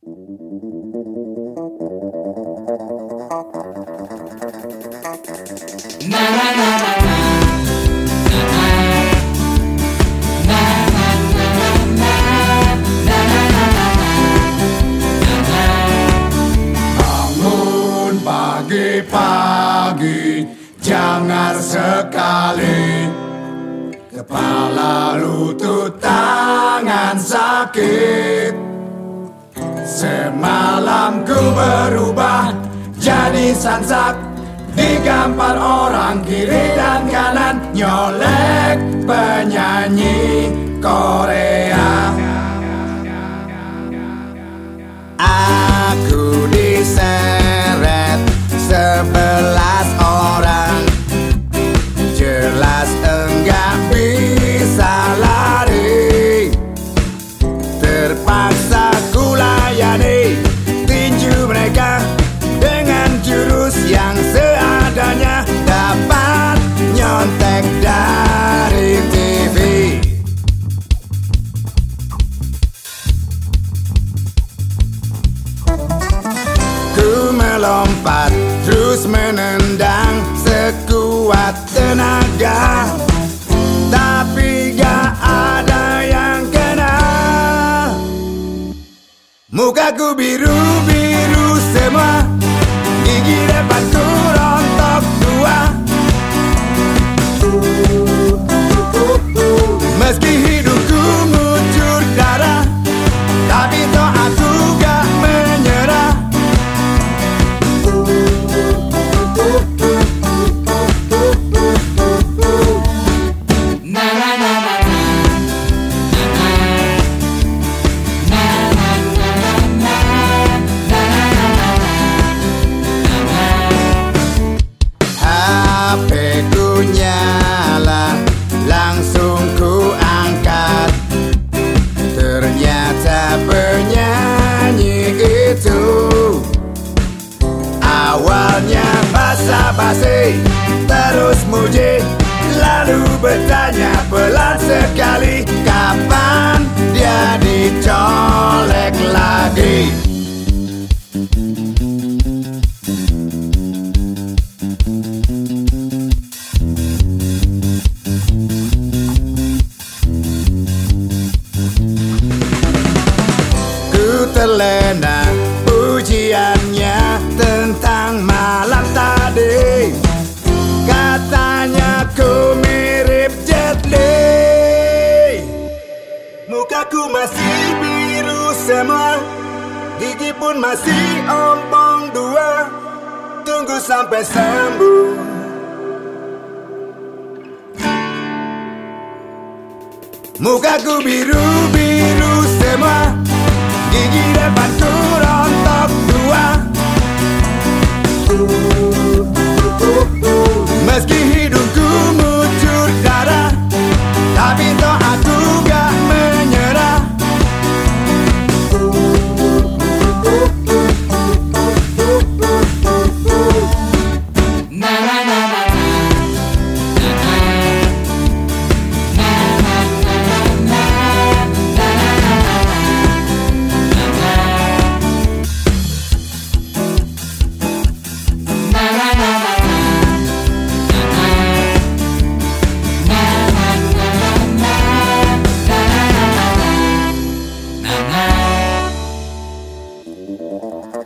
Bangun pagi-pagi, jangan sekali kepala, lutut, tangan sakit. Semalam ku berubah jadi sansak, digampar orang kiri dan kanan, nyolek penyanyi Korea. Aku diseret 11 orang, jelas enggak bisa lari. Terpaksa ku layani tinju mereka dengan jurus yang seadanya, dapat nyontek dari TV. Ku melompat terus menendang sekuat tenaga, tapi gak ada yang kena. Mukaku biru-biru semua, gigi depanku rontok dua. Meski hidupku ngucur darah, tapi toh aku gak menyerah. HP ku nyala, langsung ku angkat. Ternyata penyanyi itu awalnya basa-basi, terus muji, lalu bertanya pelan sekali, kapan dia dicolek lagi. Ku terlena pujiannya tentang malam tadi, katanya ku mirip Jet Li. Mukaku masih biru semua, gigi pun masih ompong dua. Tunggu sampai sembuh. Mukaku biru-biru semua, gigi depanku rontok dua. Meski hidungku ngucur darah, tapi toh aku gak menyerah. Na